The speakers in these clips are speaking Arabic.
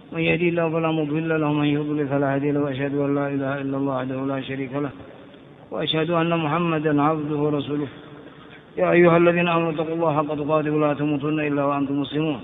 من يهدي الله فلا مضل له ومن يضلل فلا هادي له، وأشهد أن لا إله إلا الله وحده لا شريك له، وأشهد أن محمدا عبده ورسوله. يا أيها الذين آمنوا اتقوا الله حق تقاته ولا تموتن إلا وأنتم مسلمون.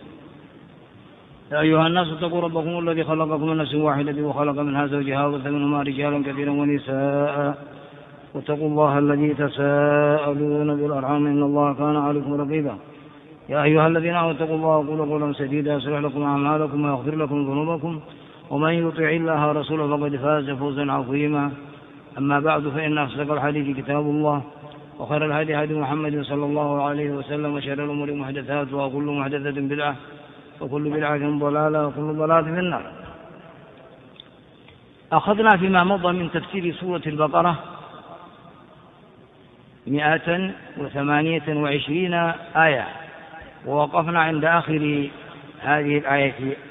يا أيها الناس اتقوا ربكم الذي خلقكم من نفس واحدة وخلق منها زوجها وبث منهما رجالا كثيرا ونساء، واتقوا الله الذي تساءلون بالأرحام إن الله كان عليكم رقيبا. يا أيها الذين آمنوا اتقوا الله وقولوا قولا سديدا يصلح لكم أعمالكم ويغفر لكم ذنوبكم، ومن يطع الله ورسوله فقد فاز فوزا عظيما. أما بعد، فإن أصدق الحديث كتاب الله، وخير الهدي هدي محمد صلى الله عليه وسلم، وشر الأمور محدثاتها، وكل محدثة بدعة، وكل بدعة ضلالة، وكل ضلالة في النار. أخذنا فيما مضى من تفسير سورة البقرة 128 آية، ووقفنا عند آخر هذه الآية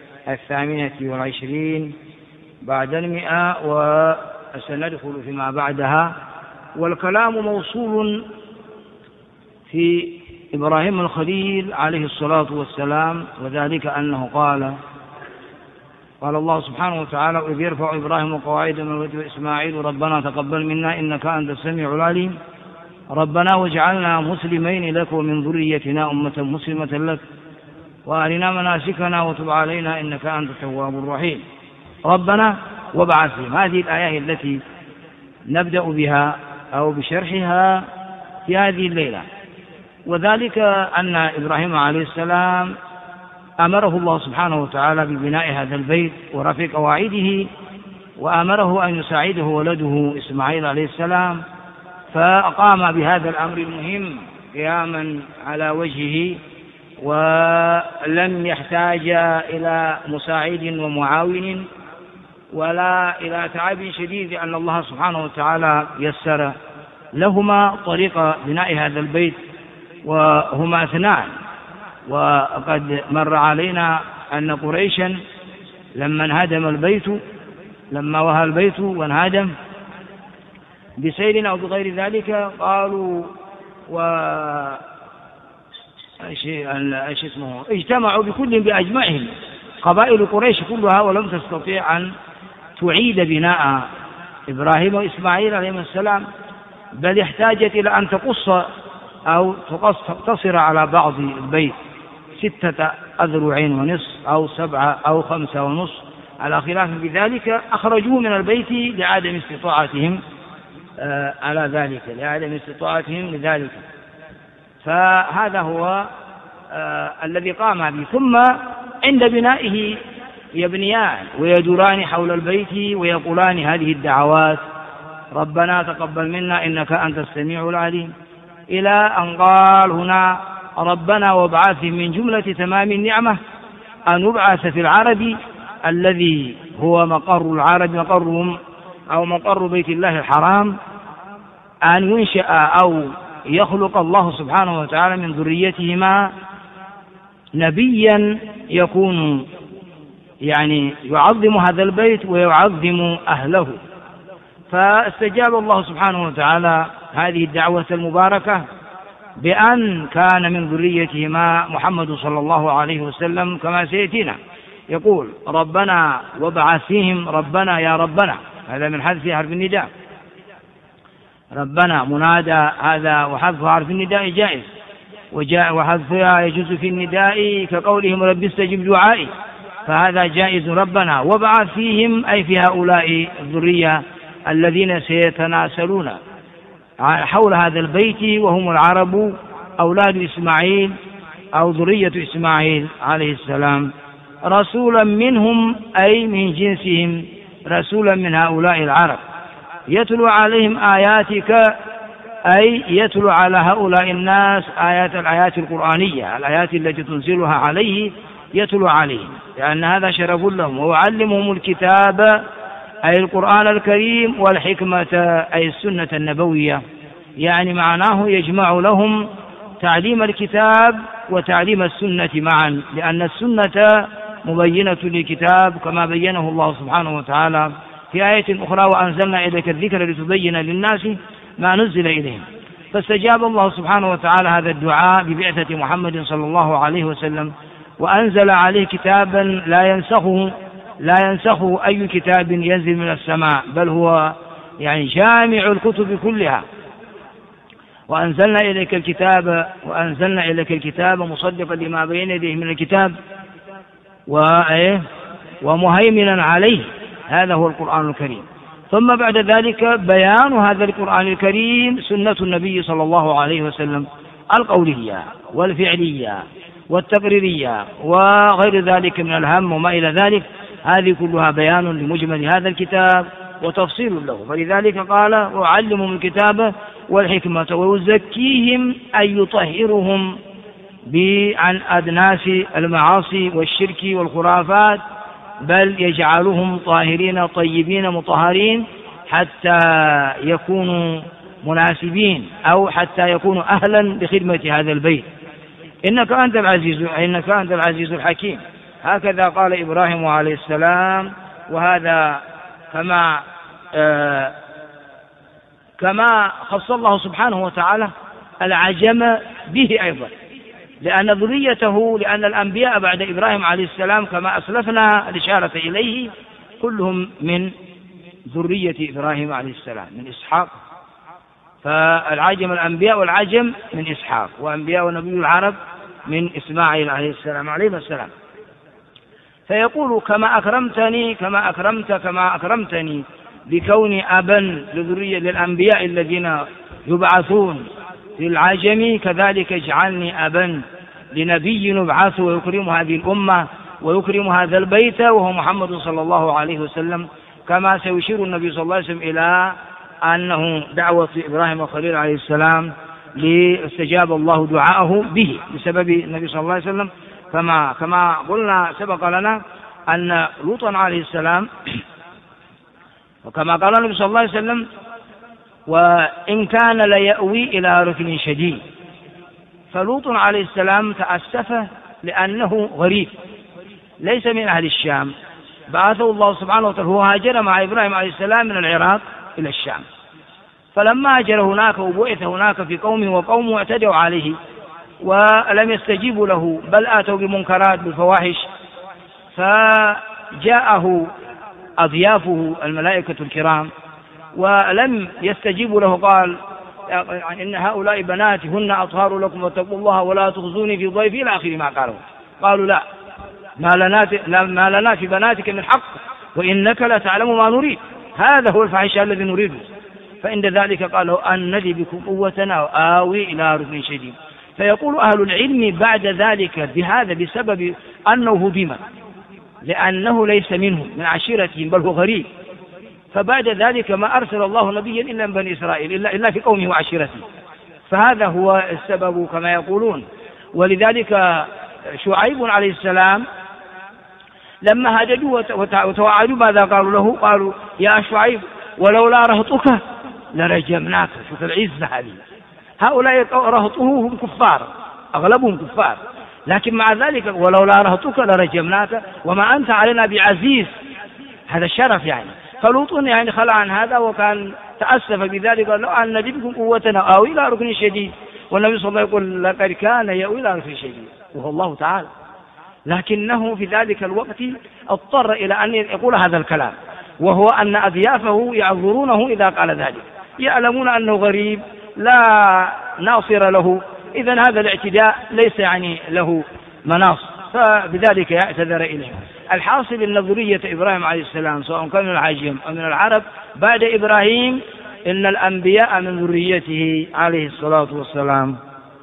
28 بعد 100، وسندخل فيما بعدها. والكلام موصول في إبراهيم الخليل عليه الصلاة والسلام، وذلك أنه قال الله سبحانه وتعالى: إذ يرفع إبراهيم القواعد من البيت وإسماعيل ربنا تقبل منا إنك أنت السميع العليم ربنا واجعلنا مسلمين لك ومن ذريتنا أمة مسلمة لك وأرنا مناسكنا وتب علينا إنك أنت التواب الرحيم ربنا وابعث فيهم. هذه الآية التي نبدأ بها أو بشرحها في هذه الليلة. وذلك أن إبراهيم عليه السلام أمره الله سبحانه وتعالى ببناء هذا البيت ورفع قواعده، وأمره أن يساعده ولده إسماعيل عليه السلام، فقام بهذا الأمر المهم قياما على وجهه، ولم يحتاج إلى مساعد ومعاون ولا إلى تعب شديد، لأن الله سبحانه وتعالى يسر لهما طريق بناء هذا البيت، وهما اثنان. وقد مر علينا أن قريشا لما انهدم البيت، لما وهى البيت وانهدم بسيل أو بغير ذلك، قالوا اجتمعوا بكل بأجمعهم، قبائل قريش كلها، ولم تستطيع أن تعيد بناء إبراهيم وإسماعيل عليهما السلام، بل احتاجت إلى أن تقص أو تقتصر على بعض البيت 6 أذرع ونصف أو 7 أو 5 ونصف على خلاف بذلك. أخرجوه من البيت لعدم استطاعتهم على ذلك، لعدم استطاعتهم لذلك. فهذا هو الذي قام به. ثم عند بنائه يبنيان ويدوران حول البيت ويقولان هذه الدعوات: ربنا تقبل منا إنك أنت السميع العليم، إلى أن قال هنا: ربنا وابعث من جملة تمام النعمة أن يبعث في العرب الذي هو مقر العرب، مقرهم أو مقر بيت الله الحرام، أن ينشأ أو يخلق الله سبحانه وتعالى من ذريتهما نبيا يكون يعني يعظم هذا البيت ويعظم أهله. فاستجاب الله سبحانه وتعالى هذه الدعوة المباركة بأن كان من ذريتهما محمد صلى الله عليه وسلم، كما سيأتينا. يقول: ربنا وابعث فيهم، ربنا يا ربنا، هذا من حذف حرف النداء، ربنا منادى هذا، وحذف حرف النداء جائز، وحذفها يجوز في النداء كقولهم رب استجب دعائي، فهذا جائز. ربنا وابعث فيهم أي في هؤلاء الذرية الذين سيتناسلون حول هذا البيت، وهم العرب أولاد إسماعيل أو ذرية إسماعيل عليه السلام، رسولا منهم أي من جنسهم، رسولا من هؤلاء العرب، يتلو عليهم آياتك أي يتلو على هؤلاء الناس الآيات القرآنية، الآيات التي تنزلها عليه يتلو عليهم، لأن هذا شرف لهم، ويعلمهم الكتاب أي القرآن الكريم، والحكمة أي السنة النبوية، يعني معناه يجمع لهم تعليم الكتاب وتعليم السنة معا، لأن السنة مبينة للكتاب كما بينه الله سبحانه وتعالى في آية أخرى: وأنزلنا إليك الذكر لتبين للناس ما نزل إليهم. فاستجاب الله سبحانه وتعالى هذا الدعاء ببعثة محمد صلى الله عليه وسلم وأنزل عليه كتابا لا ينسخه أي كتاب ينزل من السماء، بل هو يعني جامع الكتب كلها. وأنزلنا إليك الكتاب مصدقا لما بين يديه من الكتاب ومهيمنا عليه. هذا هو القرآن الكريم. ثم بعد ذلك بيان هذا القرآن الكريم سنة النبي صلى الله عليه وسلم القولية والفعلية والتقريرية وغير ذلك من الهم وما إلى ذلك. هذه كلها بيان لمجمل هذا الكتاب وتفصيل له. فلذلك قال ويعلمهم الكتاب والحكمة ويزكيهم أي يطهرهم عن أدناس المعاصي والشرك والخرافات، بل يجعلهم طاهرين طيبين مطهرين حتى يكونوا مناسبين أو حتى يكونوا أهلا لخدمة هذا البيت. إنك أنت العزيز الحكيم. هكذا قال إبراهيم عليه السلام. وهذا كما خص الله سبحانه وتعالى العجم به أيضا، لأن الأنبياء بعد إبراهيم عليه السلام كما أسلفنا الإشارة إليه كلهم من ذرية إبراهيم عليه السلام من إسحاق. فالعجم الأنبياء والعجم من إسحاق، وأنبياء ونبي العرب من إسماعيل عليه السلام. فيقول كما أكرمتني بكوني أبا للأنبياء الذين يبعثون في العجم، كذلك اجعلني أبا لنبي يبعث ويكرم هذه الأمة ويكرم هذا البيت وهو محمد صلى الله عليه وسلم. كما سيشير النبي صلى الله عليه وسلم إلى أنه دعوة إبراهيم الخليل عليه السلام لاستجاب الله دعاءه به بسبب النبي صلى الله عليه وسلم. كما قلنا سبق لنا أن لوطا عليه السلام، وكما قال النبي صلى الله عليه وسلم وإن كان ليأوي إلى ركن شديد، فلوط عليه السلام تأسف لأنه غريب ليس من أهل الشام، بعثه الله سبحانه وتعالى. هو هاجر مع إبراهيم عليه السلام من العراق إلى الشام، فلما هاجر هناك وبعث هناك في قومه وقومه اعتدوا عليه ولم يستجيبوا له، بل آتوا بمنكرات بالفواحش. فجاءه أضيافه الملائكة الكرام ولم يستجيبوا له، قال إن هؤلاء بناتي هن أطهار لكم واتقوا الله ولا تخزوني في ضيفي إلى آخر ما قالوا. قالوا لا، ما لنا في بناتك من حق وإنك لا تعلم ما نريد، هذا هو الفاحشة الذي نريده. فعند ذلك قالوا أن ندي بكم قوتنا وآوي إلى ركن شديد. فيقول أهل العلم بعد ذلك بهذا بسبب أنه هدم، لأنه ليس منهم من عشيرتهم بل هو غريب. فبعد ذلك ما أرسل الله نبيا إلا من بني إسرائيل إلا في قومه وعشيرته. فهذا هو السبب كما يقولون. ولذلك شعيب عليه السلام لما هددوا وتوعدوا ماذا قالوا له؟ قالوا يا شعيب ولولا رهطك لرجمناك. شوف العزة هذه، هؤلاء رهطه هم كفار، أغلبهم كفار، لكن مع ذلك ولولا رهطك لرجمناك وما أنت علينا بعزيز. هذا الشرف يعني. فلوط يعني خلع عن هذا وكان تأسف بذلك، قال لو أن بكم قوتنا آوي إلى ركن شديد. والنبي صلى الله عليه وسلم يقول لقد كان يأوي إلى ركن شديد وهو الله تعالى، لكنه في ذلك الوقت اضطر إلى أن يقول هذا الكلام، وهو أن أضيافه يعذرونه إذا قال ذلك، يعلمون أنه غريب لا ناصر له، إذن هذا الاعتداء ليس يعني له مناص، فبذلك يعتذر إليهم. الحاصل أن ذرية إبراهيم عليه السلام سواء كان من العجم أو من العرب بعد إبراهيم إن الأنبياء من ذريته عليه الصلاة والسلام.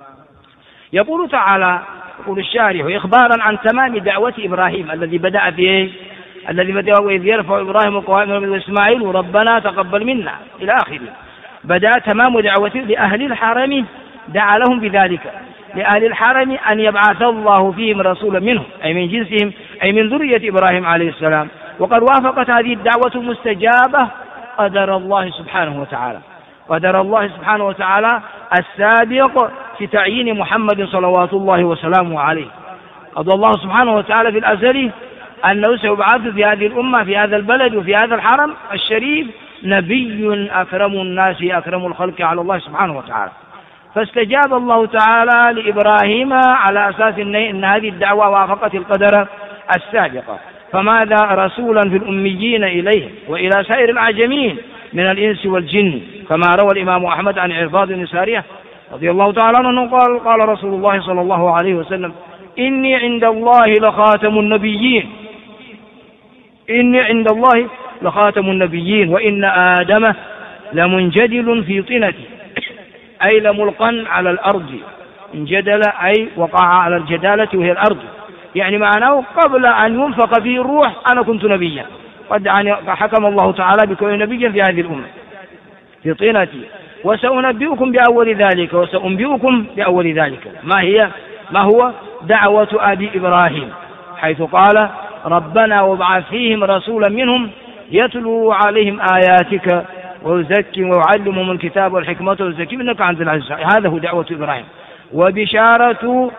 يقول تعالى، يقول الشارح إخبارا عن تمام دعوة إبراهيم الذي بدأ فيه وإذ يرفع إبراهيم القواعد من إسماعيل وربنا تقبل منا إلى آخره. بدأ تمام دعوته لأهل الحرم، دعا لهم بذلك لأهل الحرم أن يبعث الله فيهم رسولا منهم أي من جنسهم أي من ذرية إبراهيم عليه السلام. وقد وافقت هذه الدعوة المستجابة قدر الله سبحانه وتعالى السابق في تعيين محمد صلوات الله وسلامه عليه. قضى الله سبحانه وتعالى في الأزل أنه سيبعث في هذه الأمة في هذا البلد وفي هذا الحرم الشريف نبي أكرم الناس أكرم الخلق على الله سبحانه وتعالى. فاستجاب الله تعالى لإبراهيم على أساس أن هذه الدعوة وافقت القدر السابقة. فماذا رسولا في الأميين إليه وإلى سائر العجمين من الإنس والجن، كما روى الإمام أحمد عن عرباض بن سارية رضي الله تعالى عنه قال قال رسول الله صلى الله عليه وسلم: إني عند الله لخاتم النبيين، إني عند الله لخاتم النبيين، وإن آدم لمنجدل في طينتي، أي لملقا على الأرض. انجدل أي وقع على الجدالة وهي الأرض، يعني معناه قبل أن ينفق فيه الروح أنا كنت نبيا، قد حكم الله تعالى بكون نبيا في هذه الأمة في طينتي، وسأنبئكم بأول ذلك وسأنبئكم بأول ذلك. ما هو دعوة أبي إبراهيم، حيث قال: ربنا وابعث فيهم رسولا منهم يتلو عليهم آياتك ويزكي ويعلمهم الكتاب والحكمة ويزكيهم إنك أنت العزيز. هذا هو دعوة إبراهيم. وبشارة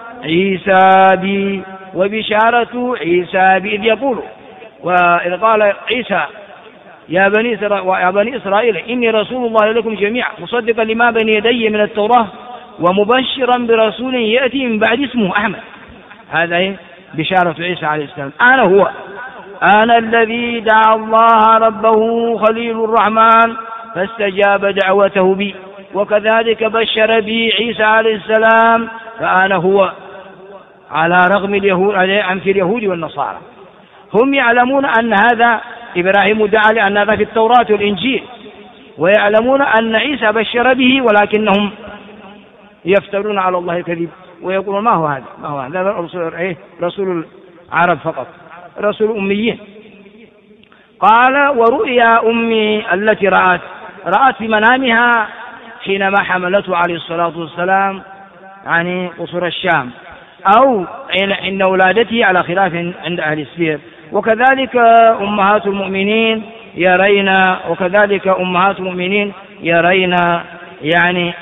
عيسى إذ يقول، وإذ قال عيسى: يا بني إسرائيل إني رسول الله إليكم جميعا مصدقا لما بين يدي من التوراة ومبشرا برسول يأتي من بعد اسمه أحمد. هذا بشارة عيسى عليه السلام. أنا الذي دعا الله ربه خليل الرحمن فاستجاب دعوته بي، وكذلك بشر بي عيسى عليه السلام فأنا هو، على رغم أنف اليهود والنصارى. هم يعلمون أن هذا إبراهيم دعا لأن هذا في التوراة والإنجيل، ويعلمون أن عيسى بشر به، ولكنهم يفترون على الله الكذب ويقولون ما هو هذا رسول العرب فقط، رسول أميين. قال: ورؤيا أمي التي رأت في منامها حينما حملته عليه الصلاة والسلام يعني قصور الشام، أو عند ولادته على خلاف عند أهل السير. وكذلك أمهات المؤمنين يرين يعني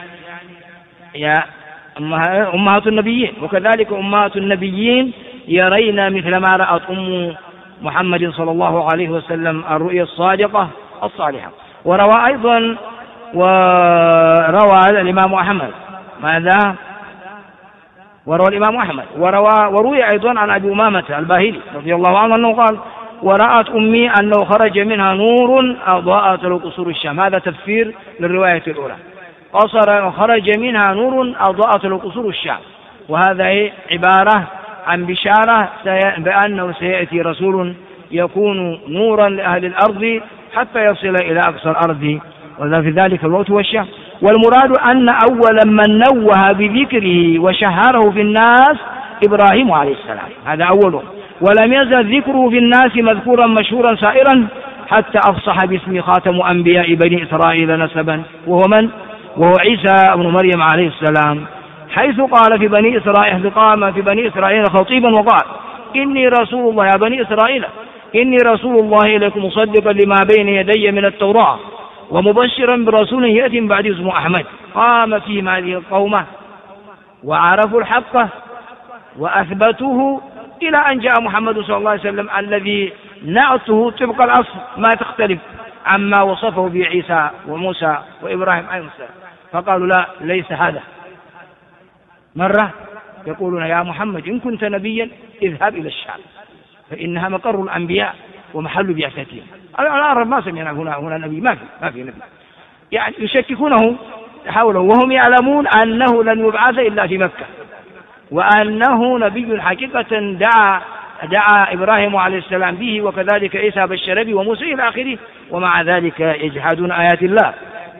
أمهات النبيين، وكذلك أمهات النبيين يرين مثل ما رأت أم محمد صلى الله عليه وسلم الرؤيا الصادقة الصالحة. وروى الإمام أحمد وروي أيضا عن أبي أمامة الباهلي رضي الله عنه أنه قال: ورأت أمي أنه خرج منها نور أضاءت له قصور الشام. هذا تفسير للرواية الأولى، خرج منها نور أضاءت له قصور الشام. وهذا عبارة عن بشارة بأنه سيأتي رسول يكون نورا لأهل الأرض حتى يصل إلى أقصى الأرض، وذا في ذلك الوقت والشام. والمراد أن أول من نوه بذكره وشهره في الناس إبراهيم عليه السلام، هذا أوله، ولم يزل ذكره في الناس مذكورا مشهورا سائرا حتى أفصح باسم خاتم أنبياء بني إسرائيل نسبا، وهو عيسى بن مريم عليه السلام، حيث قال في بني إسرائيل خطيبا وقال: إني رسول الله يا بني إسرائيل إني رسول الله إليكم مصدقا لما بين يدي من التوراة ومبشرا برسول يأتي من بعد اسمه أحمد. قام فيهم هذه القومة وعرفوا الحق وأثبتوه إلى أن جاء محمد صلى الله عليه وسلم الذي نعته طبق الأصل ما تختلف عما وصفه به عيسى وموسى وإبراهيم عليه السلام. فقالوا: لا، ليس هذا. مرة يقولون: يا محمد إن كنت نبيا اذهب إلى الشام فإنها مقر الأنبياء ومحل بعثتهم. العرب ما سمعنا هنا نبي، ما في نبي، يعني يشككونه حوله، وهم يعلمون أنه لن يبعث إلا في مكة، وأنه نبي حقيقة دعا إبراهيم عليه السلام به، وكذلك عيسى بشر به وموسى إلى آخره، ومع ذلك يجحدون آيات الله.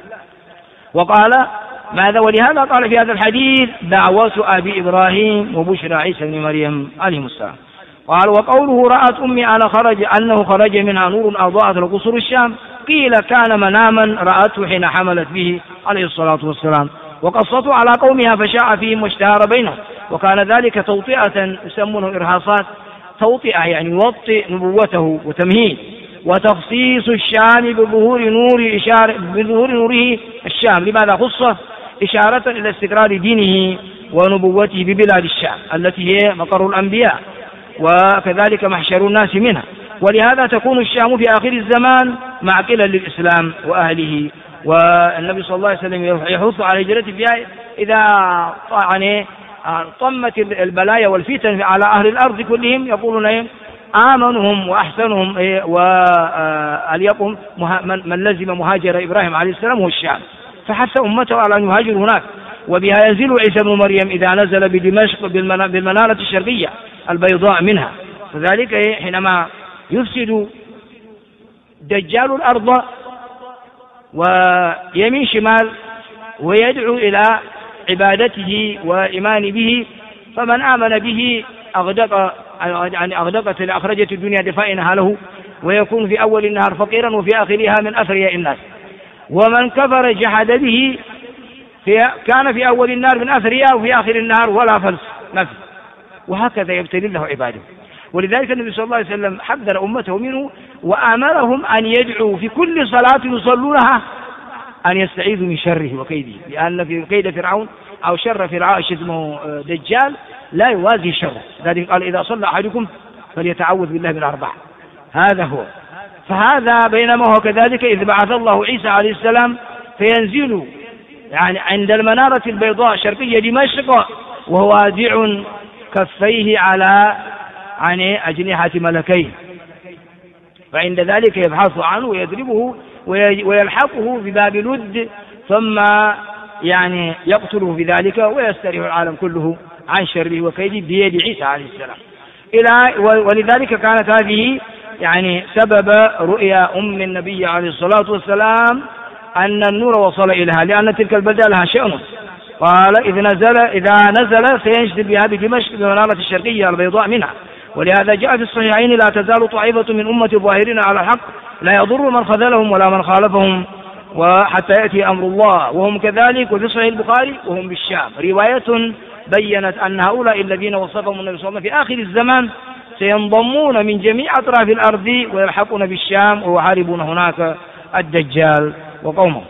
وقال ماذا؟ ولهذا قال في هذا الحديث: دعوة أبي إبراهيم وبشرى عيسى بن مريم عليه السلام. قال: وقوله رأت أمي أنه خرج منها نور أضاءت له قصور الشام، قيل كان مناما رأته حين حملت به عليه الصلاة والسلام، وقصته على قومها فشاع فيهم واشتهر بينهم، وكان ذلك توطئة يسمونه إرهاصات، توطئة يعني يوطئ نبوته وتمهيد، وتخصيص الشام بظهور نوره الشام. لماذا خصه؟ إشارة إلى استقرار دينه ونبوته ببلاد الشام التي هي مقر الأنبياء، وكذلك محشر الناس منها. ولهذا تكون الشام في آخر الزمان معقلا للإسلام وأهله، والنبي صلى الله عليه وسلم يحث على هجرته فيها إذا يعني طمت البلايا والفتن على أهل الأرض كلهم يقولون آمنهم وأحسنهم وليقم من لزم مهاجر إبراهيم عليه السلام هو الشام، فحث أمته على أن يهاجروا هناك. وبها ينزل عيسى بن مريم إذا نزل بدمشق بالمنارة الشرقية البيضاء منها. فذلك حينما يفسد دجال الأرض ويمين شمال ويدعو إلى عبادته وإيمان به، فمن آمن به أغدقت أخرجت الدنيا دفائنها له، ويكون في أول النهار فقيرا وفي آخرها من أثرياء الناس. ومن كفر جحد به كان في أول النار من أثرياء وفي آخر النهار ولا فلس نفس، وهكذا يبتلي الله عباده. ولذلك النبي صلى الله عليه وسلم حذر أمته منه وآمرهم أن يدعوا في كل صلاة يصلونها أن يستعيذوا من شره وكيده، لأن في كيد فرعون أو شر فرعون اسمه دجال لا يوازي شره. ذلك قال إذا صلى أحدكم فليتعوذ بالله من 4. هذا هو. فهذا بينما هو كذلك إذ بعث الله عيسى عليه السلام فينزل يعني عند المنارة البيضاء شرقية دمشق وهو واضع كفيه على أجنحة ملكين، فعند ذلك يبحث عنه ويضربه ويلحقه في باب لد، ثم يقتله بذلك ويستريح العالم كله عن شره وكيده بيد عيسى عليه السلام. ولذلك كانت هذه سبب رؤيا أم النبي عليه الصلاة والسلام أن النور وصل إليها، لأن تلك البلدة لها شأن. قال إذا نزل سينزل بها بدمشق بمنارة الشرقية البيضاء منها. ولهذا جاء في الصحيحين لا تزال طائفة من أمة ظاهرين على الحق لا يضر من خذلهم ولا من خالفهم وحتى يأتي أمر الله وهم كذلك. وفي صحيح البخاري وهم بالشام رواية بيّنت أن هؤلاء الذين وصفهم النبي صلى الله عليه وسلم في آخر الزمان سينضمون من جميع أطراف الأرض ويلحقون بالشام ويحاربون هناك الدجال وقومه.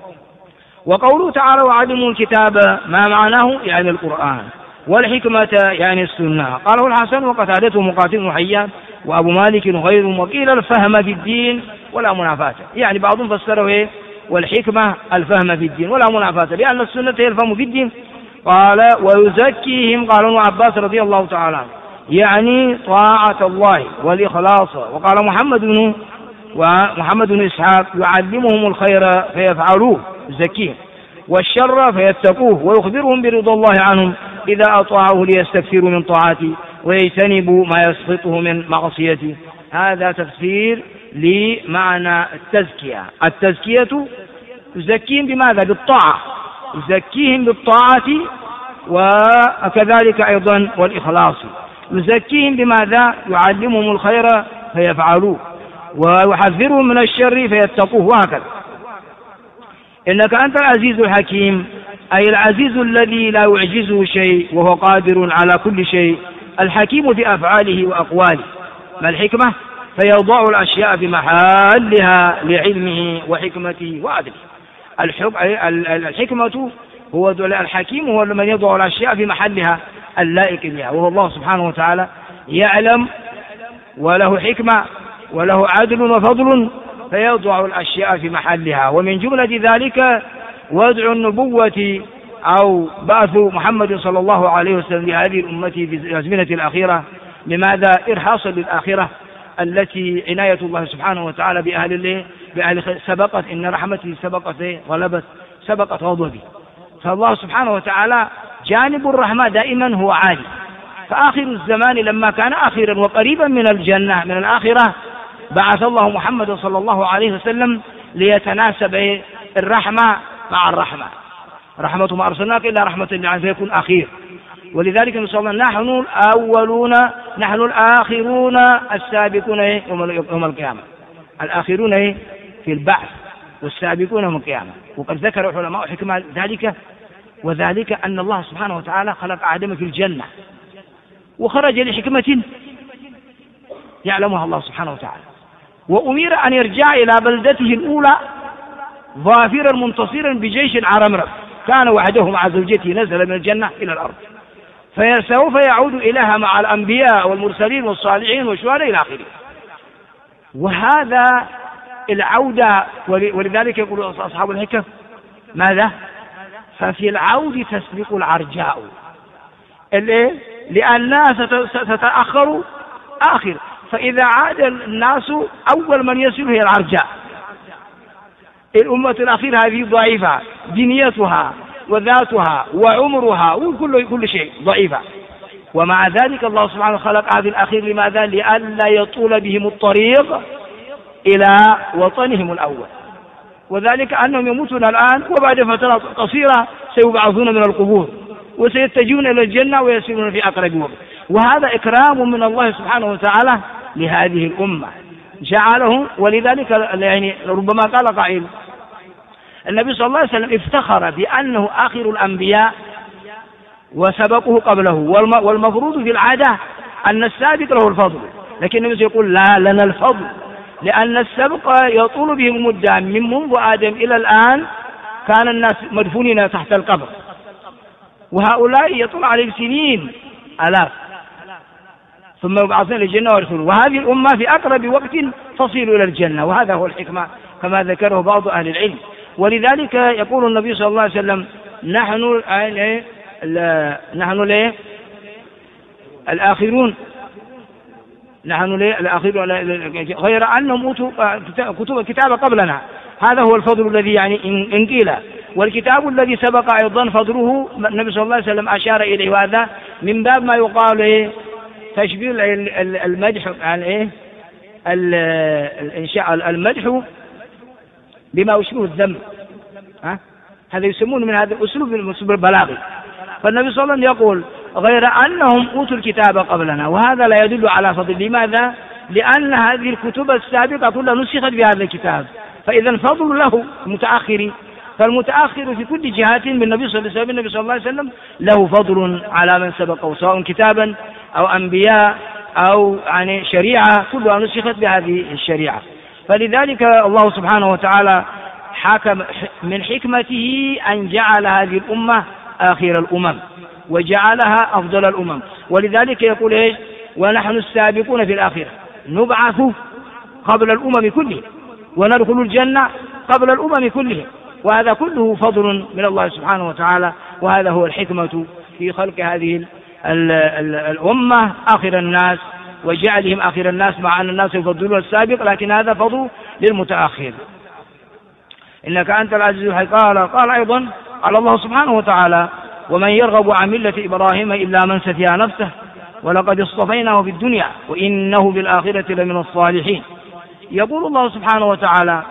وقوله تعالى وعلموا الكتاب ما معناه القرآن، والحكمة السنة. قاله الحسن وقتادته مقاتل وحيان وأبو مالك وغيرهم، وقيل الفهم في الدين ولا منافاة. بعضهم فسره والحكمة الفهم في الدين ولا منافاة، لأن السنة هي الفهم في الدين. قال ويزكيهم، قال ابن عباس رضي الله تعالى عنه طاعة الله والإخلاص. وقال محمد بن إسحاق يعلمهم الخير فيفعلوه يزكيهم، والشر فيتقوه، ويخبرهم برضا الله عنهم إذا أطاعوه ليستكثروا من طاعته ويجتنبوا ما يسخطه من معصيته. هذا تفسير لمعنى التزكية. التزكية يزكيهم بماذا؟ بالطاعة، يزكيهم بالطاعة وكذلك أيضا والإخلاص. يزكيهم بماذا؟ يعلمهم الخير فيفعلوه ويحذرهم من الشر فيتقوه، وهكذا. إنك أنت العزيز الحكيم، أي العزيز الذي لا يعجزه شيء وهو قادر على كل شيء، الحكيم في أفعاله وأقواله. ما الحكمة؟ فيضع الأشياء في محلها لعلمه وحكمته وعدله. الحكمة هو الحكيم هو من يضع الأشياء في محلها اللائق بها، وهو الله سبحانه وتعالى يعلم وله حكمة وله عدل وفضل، فيضع الأشياء في محلها. ومن جملة ذلك وضع النبوة أو بعث محمد صلى الله عليه وسلم لهذه الأمة في الأزمنة الأخيرة. لماذا؟ إرحاصا للآخرة التي عناية الله سبحانه وتعالى بأهل سبقت، إن رحمته سبقت غلبت سبقت غضبه. فالله سبحانه وتعالى جانب الرحمة دائما هو عالي. فآخر الزمان لما كان أخيرا وقريبا من الجنة من الآخرة بعث الله محمد صلى الله عليه وسلم ليتناسب الرحمة مع الرحمة. رحمة ما أرسلناك إلا رحمة للعالمين، فيكون أخير. ولذلك نحن الأولون نحن الآخرون السابقون يوم القيامة. الآخرون في البعث والسابقون يوم القيامة. وقد ذكر العلماء حكمة ذلك، وذلك أن الله سبحانه وتعالى خلق آدم في الجنة وخرج لحكمة يعلمها الله سبحانه وتعالى، وأمير أن يرجع إلى بلدته الأولى ظافرا منتصرا بجيش عرمرم كان وحده مع زوجته، نزل من الجنة إلى الأرض، فسوف يعود إليها مع الأنبياء والمرسلين والصالحين والشهداء إلى آخره. وهذا العودة، ولذلك يقول أصحاب الحكم ماذا؟ ففي العود تسبق العرجاء، لأنها ستتأخر آخر، فإذا عاد الناس أول من يصل هي العرجاء. الأمة الأخيرة هذه ضعيفة، بنيتها وذاتها وعمرها وكل شيء ضعيفة، ومع ذلك الله سبحانه خلق هذه الأخير لماذا؟ لئلا يطول بهم الطريق إلى وطنهم الأول، وذلك أنهم يموتون الآن وبعد فترة قصيرة سيبعثون من القبور وسيتجهون إلى الجنة ويسيرون في أقرب وقت. وهذا إكرام من الله سبحانه وتعالى لهذه الأمة جعلهم. ولذلك يعني ربما قال قائل النبي صلى الله عليه وسلم افتخر بأنه آخر الأنبياء وسبقه قبله، والمفروض في العادة أن السابق له الفضل، لكن النبي يقول لا، لنا الفضل، لأن السبق يطول بهم مدة من منذ آدم إلى الآن كان الناس مدفونين تحت القبر، وهؤلاء يطول عليهم سنين آلاف ثم يبعثون إلى الجنة ويدخلون، وهذه الأمة في أقرب وقت تصل إلى الجنة، وهذا هو الحكمة كما ذكره بعض أهل العلم. ولذلك يقول النبي صلى الله عليه وسلم نحن الآخرون، غير أنهم أوتوا كتاب قبلنا، هذا هو الفضل الذي يعني إن قيل. والكتاب الذي سبق أيضا فضله النبي صلى الله عليه وسلم أشار إليه، وهذا من باب ما يقال تشبيه المدح عن المدح بما يشبه الذم، هذا يسمون من هذا الأسلوب البلاغي. فالنبي صلى الله عليه وسلم يقول غير أنهم أوتوا الكتاب قبلنا، وهذا لا يدل على فضل. لماذا؟ لأن هذه الكتب السابقة كلها نسخت بهذا الكتاب، فإذا الفضل له متأخر، فالمتأخر في كل جهات من النبي صلى الله عليه وسلم له فضل على من سبقه، سواء كتابا أو أنبياء أو يعني شريعة كلها نسخت بهذه الشريعة. فلذلك الله سبحانه وتعالى حكم من حكمته أن جعل هذه الأمة آخر الأمم وجعلها أفضل الأمم. ولذلك يقول إيش؟ ونحن السابقون في الآخرة، نبعث قبل الأمم كلها وندخل الجنة قبل الأمم كلها، وهذا كله فضل من الله سبحانه وتعالى، وهذا هو الحكمة في خلق هذه الأمة آخر الناس وجعلهم آخر الناس، مع أن الناس يفضلون السابق، لكن هذا فضل للمتأخر. إنك أنت العزيز الحكيم. قال أيضا قال الله سبحانه وتعالى ومن يرغب عن ملة إبراهيم إلا من سفه نفسه ولقد اصطفيناه في الدنيا وإنه بالآخرة لمن الصالحين. يقول الله سبحانه وتعالى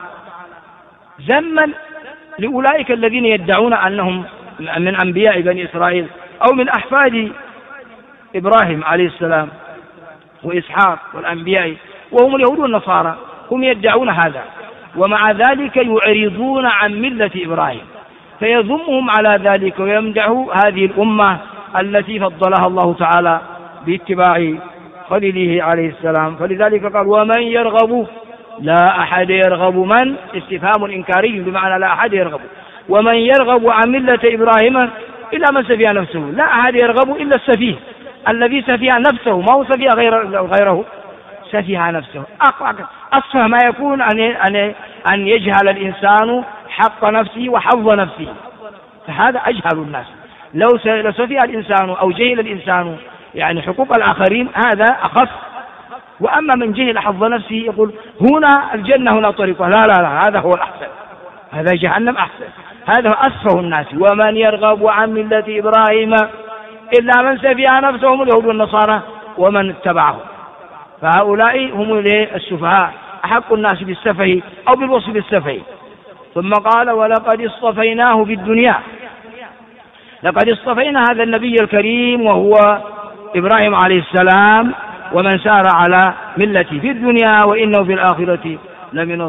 ذما لأولئك الذين يدعون أنهم من أنبياء بني إسرائيل أو من أحفاد إبراهيم عليه السلام وإسحاق والأنبياء، وهم اليهود والنصارى، هم يدعون هذا، ومع ذلك يعرضون عن ملة إبراهيم، فيذمهم على ذلك ويمدح هذه الأمة التي فضلها الله تعالى باتباع خليله عليه السلام. فلذلك قال ومن يرغب، لا أحد يرغب، من استفهام إنكاري بمعنى لا أحد يرغب، ومن يرغب عن ملة إبراهيم إلا من سفيه نفسه، لا أحد يرغب إلا السفيه الذي سفيه نفسه، ما هو سفيه غيره، سفيه نفسه. أصفه ما يكون أن يجهل الإنسان حق نفسه وحظ نفسه، فهذا أجهل الناس. لو سفيه الإنسان أو جهل الإنسان يعني حقوق الآخرين هذا أخف، وأما من جهل حظ نفسه يقول هنا الجنة هنا طريقه، لا هذا هو الأحسن، هذا جهنم أحسن، هذا أسفه الناس. ومن يرغب عن ملة إبراهيم إلا من سفيه نفسه، هم اليهود والنصارى ومن اتبعهم، فهؤلاء هم السفهاء، أحق الناس بالسفه أو بالوصف بالسفه. ثم قال ولقد اصطفيناه في الدنيا، لقد اصطفينا هذا النبي الكريم وهو إبراهيم عليه السلام ومن سار على ملته في الدنيا وإنه في الآخرة لمن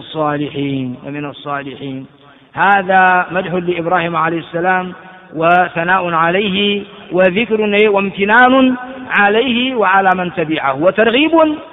الصالحين. هذا مدح لإبراهيم عليه السلام وثناء عليه وذكر وامتنان عليه وعلى من تبعه، وترغيب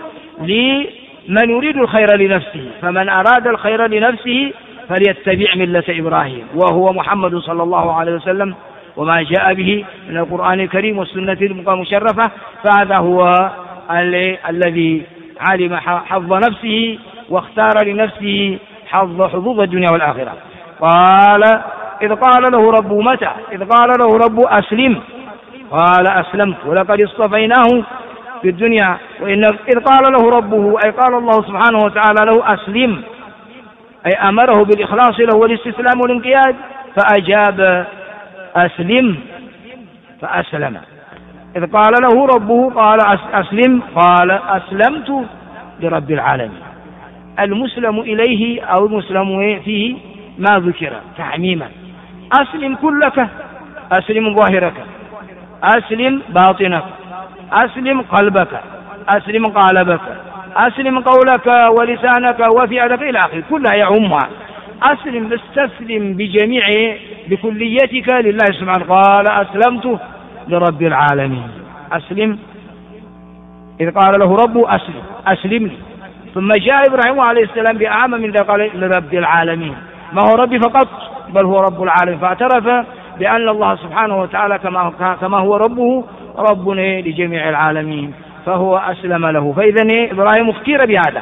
لمن يريد الخير لنفسه، فمن أراد الخير لنفسه فليتبع ملة إبراهيم وهو محمد صلى الله عليه وسلم وما جاء به من القرآن الكريم والسنة المشرفة، فهذا هو الذي علم حظ نفسه واختار لنفسه حظوظ الدنيا والآخرة. قال إذ قال له ربه متى؟ إذ قال له ربه أسلم قال أسلمت ولقد اصطفيناه في الدنيا. وإن إذ قال له ربه أي قال الله سبحانه وتعالى له أسلم أي أمره بالإخلاص له والاستسلام والانقياد فأجاب أسلم فأسلم. إذ قال له ربه قال أسلم قال أسلمت لرب العالمين. المسلم إليه أو المسلم فيه ما ذكر تعميما. أسلم كلك، أسلم ظاهرك، أسلم باطنك، أسلم قلبك، أسلم قالبك، أسلم قولك ولسانك وفعلك إلى آخره، كلها يعمها. أسلم استسلم بجميع بكليتك لله سبحانه. قال أسلمت لرب العالمين. أسلم إذ قال له ربه أسلم أسلمني. ثم جاء إبراهيم عليه السلام بأعم من ذلك قال لرب العالمين، ما هو ربي فقط بل هو رب العالمين، فاعترف بأن الله سبحانه وتعالى كما هو ربه رب لجميع العالمين، فهو أسلم له. فإذا إبراهيم اختير بهذا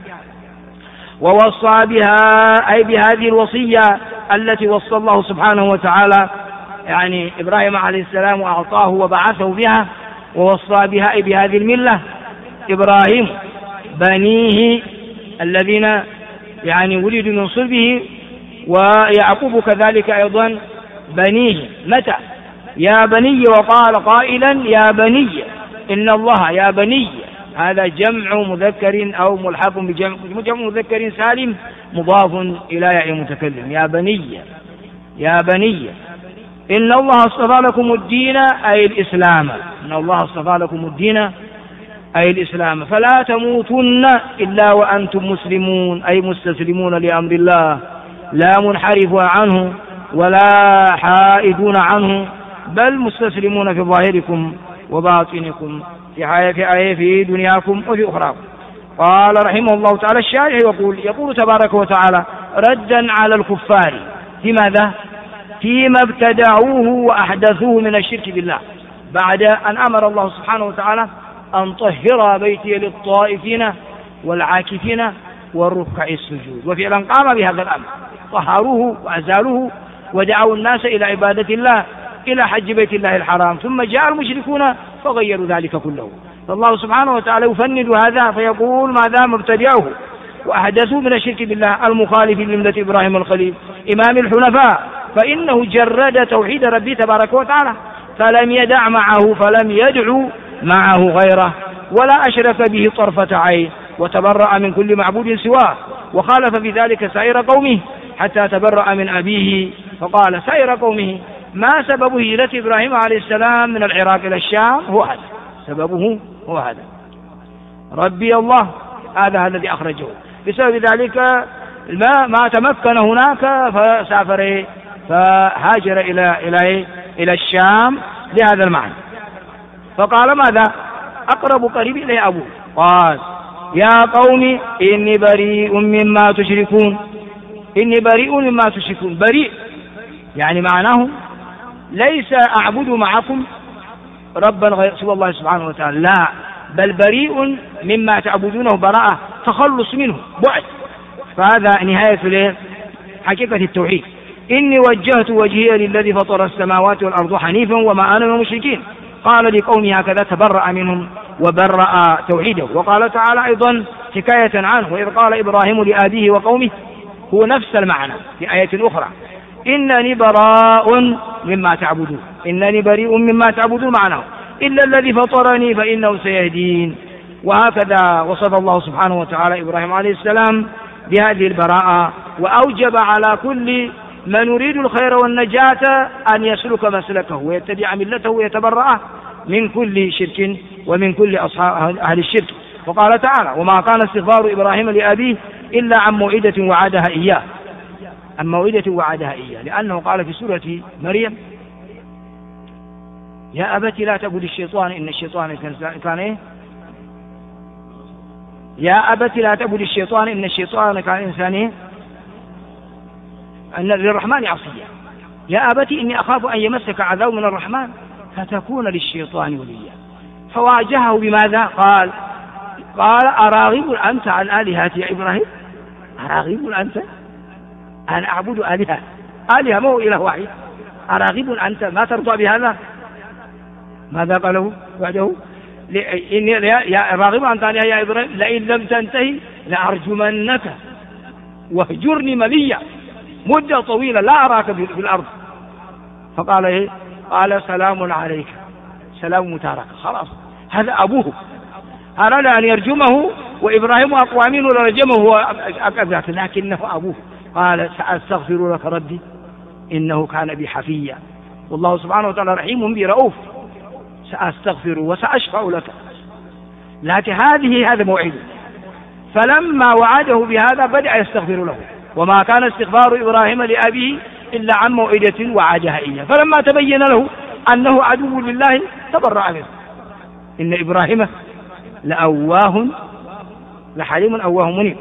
ووصى بها أي بهذه الوصية التي وصى الله سبحانه وتعالى يعني إبراهيم عليه السلام وأعطاه وبعثه بها، ووصى بها أي بهذه الملة إبراهيم بنيه الذين يعني ولدوا من صلبه، ويعقوب كذلك أيضا بنيه. متى؟ يا بني، وقال قائلا يا بني إن الله يا بني، هذا جمع مذكر أو ملحق بجمع مذكر سالم مضاف إلى ياء المتكلم. يا بني يا بني إن الله اصطفى لكم الدين أي الإسلام، إن الله اصطفى لكم الدين أي الإسلام، فلا تموتن إلا وأنتم مسلمون أي مستسلمون لأمر الله، لا منحرفون عنه ولا حائدون عنه، بل مستسلمون في ظاهركم وباطنكم في دنياكم وفي أخراكم. قال رحمه الله تعالى الشارع يقول تبارك وتعالى ردا على الكفار في ماذا؟ فيما ابتدعوه وأحدثوه من الشرك بالله، بعد أن أمر الله سبحانه وتعالى أن طهر بيتي للطائفين والعاكفين والركع السجود، وفعلا قام بهذا الأمر، طهروه وأزالوه ودعوا الناس إلى عبادة الله إلى حج بيت الله الحرام، ثم جاء المشركون فغيروا ذلك كله. فالله سبحانه وتعالى يفند هذا فيقول ما دام ابتدعوه وأحدثوا من الشرك بالله المخالف لملة إبراهيم الخليل إمام الحنفاء، فإنه جرد توحيد ربه تبارك وتعالى، فلم يدع معه فلم يدعو معه غيره، ولا أشرك به طرفة عين، وتبرأ من كل معبود سواه، وخالف في ذلك سائر قومه حتى تبرأ من أبيه. فقال سائر قومه، ما سبب هجرة إبراهيم عليه السلام من العراق إلى الشام؟ هو هذا سببه، هو هذا ربي الله، هذا الذي أخرجه. بسبب ذلك ما تمكن هناك فسافر فهاجر إلى الشام لهذا المعنى. فقال ماذا؟ أقرب قريب إليه أبوه، قال يا قوم إني بريء مما تشركون، إني بريء مما تشركون. بريء يعني معناه ليس أعبد معكم ربا غير سوى الله سبحانه وتعالى، لا، بل بريء مما تعبدونه براءة تخلص منه بعد. فهذا نهاية حقيقة التوحيد. إني وجهت وجهي للذي فطر السماوات والأرض حنيفا وما أنا من المشركين. قال لقومه هكذا تبرأ منهم وبرأ توحيده. وقال تعالى أيضا حكاية عنه وإذ قال إبراهيم لأبيه وقومه، هو نفس المعنى في آية أخرى، إنني براء مما تعبدون، إنني بريء مما تعبدون معناه إلا الذي فطرني فإنه سيهدين. وهكذا وصف الله سبحانه وتعالى إبراهيم عليه السلام بهذه البراءة، وأوجب على كل من يريد الخير والنجاة أن يسلك مسلكه ويتبع ملته ويتبرأ من كل شرك ومن كل أصحاب أهل الشرك. وقال تعالى وما كان استغفار إبراهيم لأبيه إلا عن موعدة وعدها إياه، عن موعدة وعدها إياه، لأنه قال في سورة مريم يا أبت لا تعبد الشيطان إن الشيطان كان إيه؟ يا أبت لا تعبد الشيطان إن الشيطان كان إنسان أن للرحمن عصيا. يا أبت إني أخاف أن يمسك عذاب من الرحمن فتكون للشيطان وليا. فواجهه بماذا؟ قال أراغب أنت عن آلهتي يا إبراهيم؟ أراغب أنت أن أعبد آلهة آلهة مو إله واحد، أراغب أنت ما ترضى بهذا؟ ماذا قاله بعده؟ راغب أنت يا إبراهيم لئن لم تنتهي لأرجمنك واهجرني مليا مدة طويلة لا أراك في الأرض. فقال إيه؟ قال سلام عليك، سلام متارك. خلاص هذا أبوه أراد أن يرجمه وإبراهيم أقوى منه لرجمه وأكذبت، لكنه أبوه. قال سأستغفر لك ربي إنه كان بي حفيا، والله سبحانه وتعالى رحيم بي رؤوف، سأستغفر وسأشفع لك. لكن هذا موعده، فلما وعده بهذا بدأ يستغفر له. وما كان استغفار إبراهيم لأبيه إلا عن موعدة وعدها إياه، فلما تبين له أنه عدو لله تبرأ منه. إن إبراهيم لأواه لحليم أواه منيب،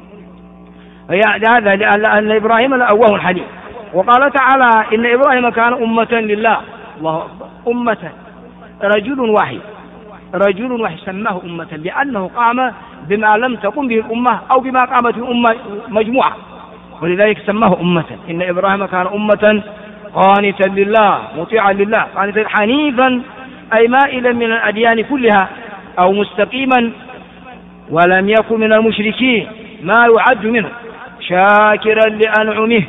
هذا لأن إبراهيم لأواه حليم. وقال تعالى إن إبراهيم كان أمة لله، الله أكبر، أمة، رجل واحد سماه أمة لأنه قام بما لم تقم به الأمة أو بما قامت الأمة مجموعة، ولذلك سماه أمة. إن إبراهيم كان أمة قانتا لله مطيعا لله، قانتا حنيفا أي مائلا من الأديان كلها أو مستقيما، ولم يكن من المشركين ما يعد منه، شاكرا لأنعمه،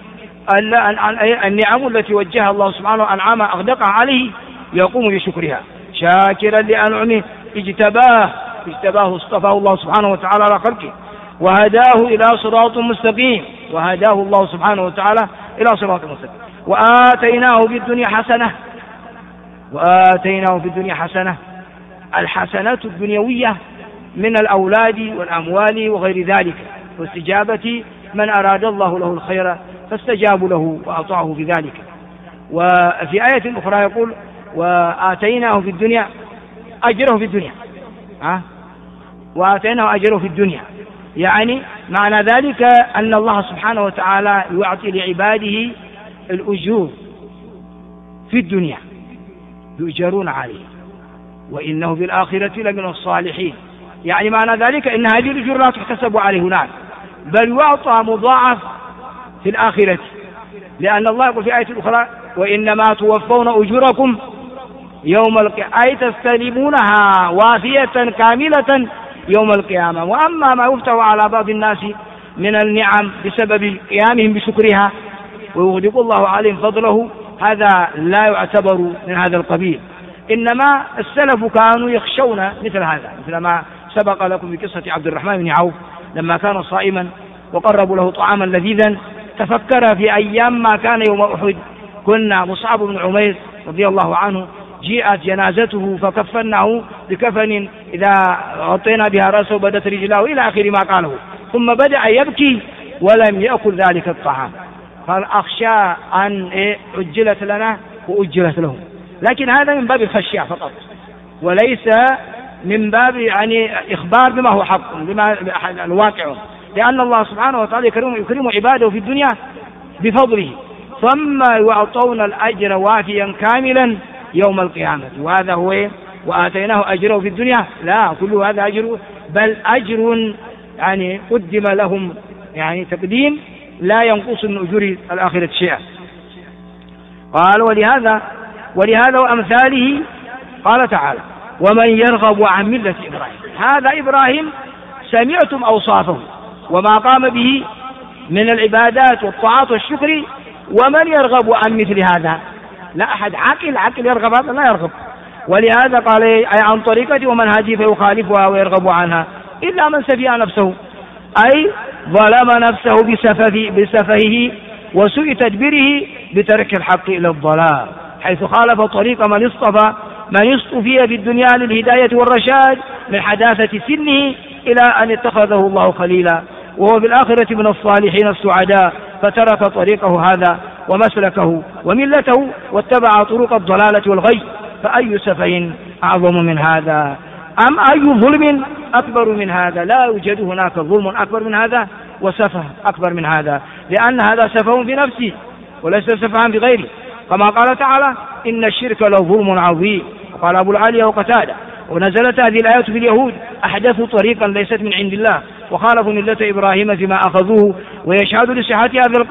النعم التي وجهها الله سبحانه أنعام أغدقها عليه يقوم بشكرها، شاكرا لأنعمه، اجتباه اصطفاه الله سبحانه وتعالى على خلقه، وهداه إلى صراط مستقيم، وهداه الله سبحانه وتعالى إلى صراط مستقيم. وآتيناه في الدنيا حسنة، الحسنات الدنيوية من الأولاد والأموال وغير ذلك، واستجابة من أراد الله له الخير فاستجابوا له وأطاعوا في ذلك. وفي آية أخرى يقول وآتيناه في الدنيا أجره في الدنيا، وآتيناه أجره في الدنيا، يعني معنى ذلك أن الله سبحانه وتعالى يعطي لعباده الأجور في الدنيا يؤجرون عليه، وإنه في الآخرة لمن الصالحين. يعني معنى ذلك أن هذه الأجور لا تحتسب عليه هناك، بل يعطى مضاعف في الآخرة، لأن الله يقول في آية أخرى وإنما توفون أجوركم يوم القيامة، أي تستلمونها وافية كاملة يوم القيامة. وأما ما يفتح على بعض الناس من النعم بسبب قيامهم بشكرها ويغدق الله عليهم فضله، هذا لا يعتبر من هذا القبيل. إنما السلف كانوا يخشون مثل هذا، مثل ما سبق لكم بقصة عبد الرحمن بن عوف لما كان صائما وقربوا له طعاما لذيذا، تفكر في أيام ما كان يوم أحد، كنا مصعب بن عمير رضي الله عنه جيءت جنازته فكفناه بكفن إذا غطينا بها رأسه بدت رجلاه إلى آخر ما قاله، ثم بدأ يبكي ولم يأكل ذلك الطعام، قال أخشى أن أجلت لنا وأجلت له. لكن هذا من باب الخشية فقط، وليس من باب يعني إخبار بما هو حق، بما الواقع، لأن الله سبحانه وتعالى يكرم عباده في الدنيا بفضله، ثم يعطون الأجر وافيا كاملا يوم القيامة. وهذا هو وآتيناه أجره في الدنيا، لا كل هذا أجر، بل أجر يعني قدم لهم يعني تقديم لا ينقص من أجور الآخرة شيئا. قال ولهذا وأمثاله قال تعالى ومن يرغب عن ملة إبراهيم. هذا إبراهيم سمعتم أوصافه وما قام به من العبادات والطاعات والشكر، ومن يرغب عن مثل هذا؟ لا أحد عاقل يرغب هذا، لا يرغب. ولهذا قال أي عن طريقتي ومنهجي فيخالفها ويرغب عنها إلا من سفه نفسه، أي ظلم نفسه بسفهه وسوء تدبيره بترك الحق إلى الضلال، حيث خالف طريق من اصطفي في الدنيا للهداية والرشاد من حداثة سنه إلى أن اتخذه الله خليلا، وهو في الآخرة من الصالحين السعداء، فترك طريقه هذا ومسلكه وملته واتبع طرق الضلالة والغي. فأي سفه أعظم من هذا؟ أم أي ظلم أكبر من هذا؟ لا يوجد هناك ظلم أكبر من هذا وسفه أكبر من هذا، لأن هذا سفه بنفسه وليس سفها بغيره، كما قال تعالى إن الشرك لظلم عظيم. وقال أبو العالية وقتادة ونزلت هذه الآيات في اليهود أحدثوا طريقا ليست من عند الله وخالفوا ملة إبراهيم فيما أخذوه، ويشهد لصحة هذا القول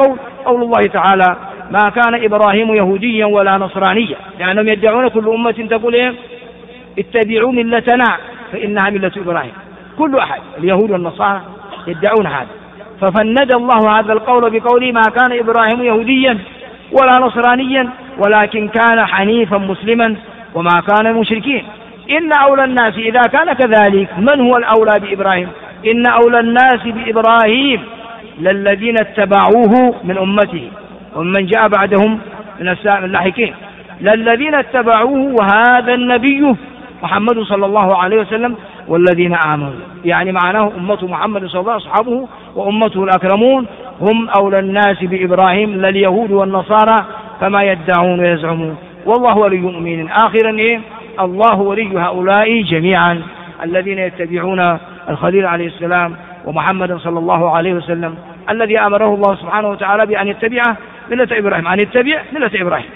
قول الله تعالى: ما كان إبراهيم يهوديا ولا نصرانيا، لأنهم يدعون كل أمة تقول إيه؟ اتبعوا ملتنا فإنها ملة إبراهيم. كل أحد، اليهود والنصارى يدعون هذا، ففند الله هذا القول بقوله: ما كان إبراهيم يهوديا ولا نصرانيا ولكن كان حنيفا مسلما وما كان مشركين. إن أولى الناس، إذا كان كذلك، من هو الأولى بإبراهيم؟ إن أولى الناس بإبراهيم للذين اتبعوه من أمته ومن جاء بعدهم من اللاحقين، للذين اتبعوه وهذا النبي محمد صلى الله عليه وسلم والذين آمنوا، يعني معناه أمة محمد صلى الله عليه وسلم أصحابه وأمته الأكرمون هم أولى الناس بإبراهيم لا اليهود والنصارى كما يدعون ويزعمون. والله ولي المؤمنين. آخرا إيه؟ الله ولي هؤلاء جميعا الذين يتبعون الخليل عليه السلام ومحمد صلى الله عليه وسلم الذي أمره الله سبحانه وتعالى بأن يتبع ملة إبراهيم، أن يتبع ملة إبراهيم.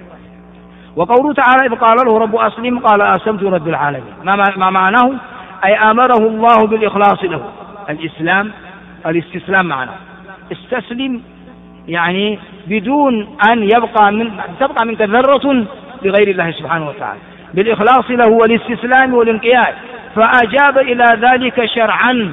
وقوله تعالى: إذ قال له رب أسلم قال أسلمت رب العالمين. ما معناه؟ أي أمره الله بالإخلاص له. الإسلام الاستسلام معناه استسلم، يعني بدون أن تبقى منك ذرة لغير الله سبحانه وتعالى، بالإخلاص له والاستسلام والانقياد. فأجاب إلى ذلك شرعا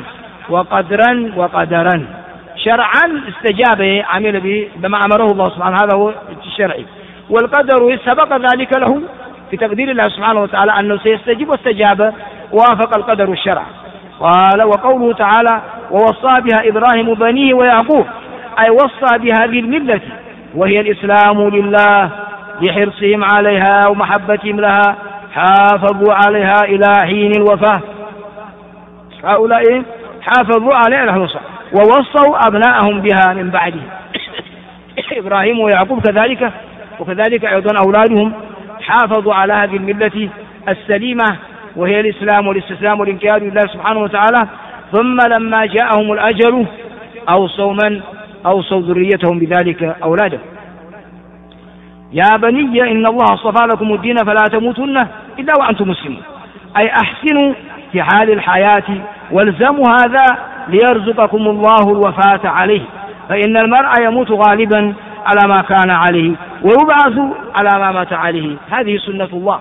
وقدرا. شرعا استجاب، عمل به بما أمره الله سبحانه، هذا هو الشرعي. والقدر سبق ذلك له في تقدير الله سبحانه وتعالى أنه سيستجيب، واستجاب وافق القدر الشرع. قال: وقوله تعالى: ووصى بها إبراهيم بنيه ويعقوب، أي وصى بهذه الملة وهي الإسلام لله لحرصهم عليها ومحبتهم لها، حافظوا عليها إلى حين الوفاة. هؤلاء حافظوا عليها ووصوا أبناءهم بها من بعده إبراهيم ويعقوب كذلك، وكذلك أيضا أولادهم حافظوا على هذه الملة السليمة وهي الإسلام والاستسلام والانقياد لله سبحانه وتعالى. ثم لما جاءهم الأجل أوصوا ذريتهم بذلك أولادهم. يا بني إن الله اصطفى لكم الدين فلا تموتن إلا وأنتم مسلمون، أي أحسنوا في حال الحياة والزموا هذا ليرزقكم الله الوفاة عليه، فإن المرء يموت غالبا على ما كان عليه ويبعث على ما مات عليه. هذه سنة الله.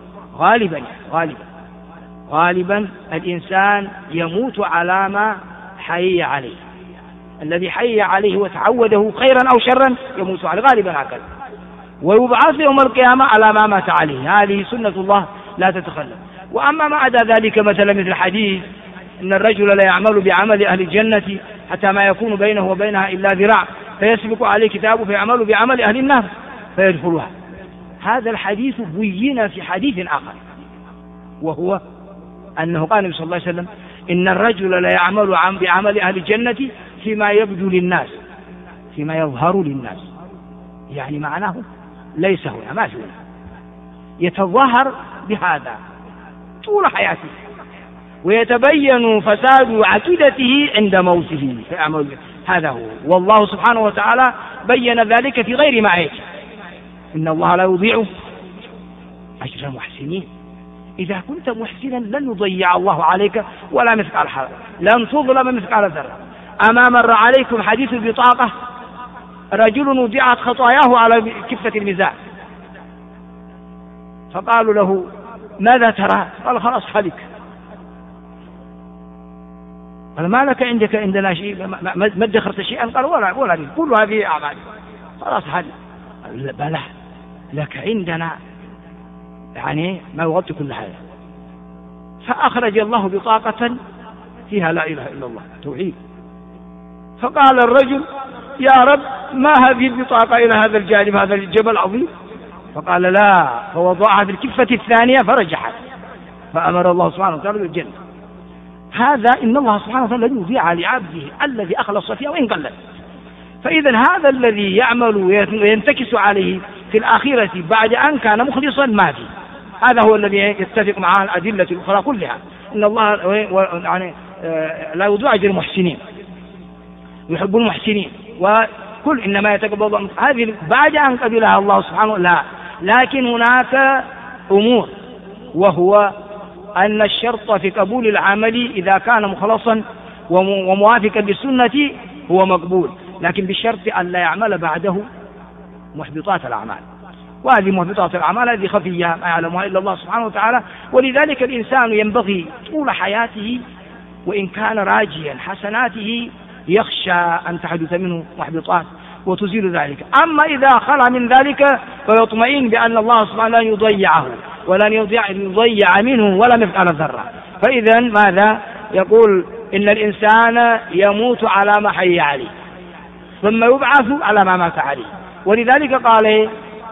غالبا الإنسان يموت على ما حي عليه، الذي حي عليه وتعوده خيرا أو شرا يموت عليه غالبا هكذا، ويبعث يوم القيامة على ما مات عليه. هذه سنة الله لا تتخلف. وأما ما عدا ذلك مثل الحديث إن الرجل لا يعمل بعمل أهل الجنة حتى ما يكون بينه وبينها إلا ذراع فيسبق عليه كتابه فيعمل بعمل أهل النار فيدخلها. هذا الحديث بين في حديث آخر، وهو أنه قال النبي صلى الله عليه وسلم: إن الرجل لا يعمل بعمل أهل الجنة فيما يبدو للناس، فيما يظهر للناس، يعني معناه ليس هنا، ما في هنا، يتظاهر بهذا طول حياته ويتبين فساد عقيدته عند موته فيعمل. هذا هو. والله سبحانه وتعالى بين ذلك في غير ما يجب. إن الله لا يضيع أجر المحسنين. إذا كنت محسنا لن يضيع الله عليك ولا مثقال حرج، لن تظلم مثقال ذرة. أما مر عليكم حديث البطاقة، رجل وضعت خطاياه على كفة الميزان فقالوا له: ماذا ترى؟ قال: خلاص هلك. قال: ما لك عندنا شيء؟ ما ادخرت شيئا؟ قال: ولا لي، كل هذه أعمالي خلاص هلك. قال: بلى لك عندنا يعني ما يغطي كل حاجة. فأخرج الله بطاقة فيها لا إله إلا الله توحيد. فقال الرجل: يا رب ما هذه البطاقة إلى هذا الجانب، هذا الجبل العظيم؟ فقال: لا. فوضعها في الكفة الثانية فرجحت، فأمر الله سبحانه وتعالى بالجنة. هذا إن الله سبحانه وتعالى لن يضيع لعبده الذي أخلص فيها وإن قلت. فإذا هذا الذي يعمل وينتكس عليه في الآخرة بعد أن كان مخلصا ما فيه، هذا هو الذي يتفق مع الأدلة الأخرى كلها. إن الله يعني لا يضيع أجر المحسنين، يحب المحسنين، وكل إنما يتقبل هذه بعد أن قبلها الله سبحانه. لا، لكن هناك أمور، وهو أن الشرط في قبول العمل إذا كان مخلصا وموافقا للسنة هو مقبول. لكن بشرط أن لا يعمل بعده محبطات الأعمال، وهذه محبطات الأعمال هذه خفية ما يعلمها إلا الله سبحانه وتعالى. ولذلك الإنسان ينبغي طول حياته وإن كان راجيا حسناته يخشى أن تحدث منه محبطات وتزيل ذلك. أما إذا خلى من ذلك فيطمئن بأن الله سبحانه لن يضيعه ولن يضيع منه ولا مثقال ذرة. فإذا ماذا يقول؟ إن الإنسان يموت على ما حي عليه ثم يبعث على ما مات عليه. ولذلك قال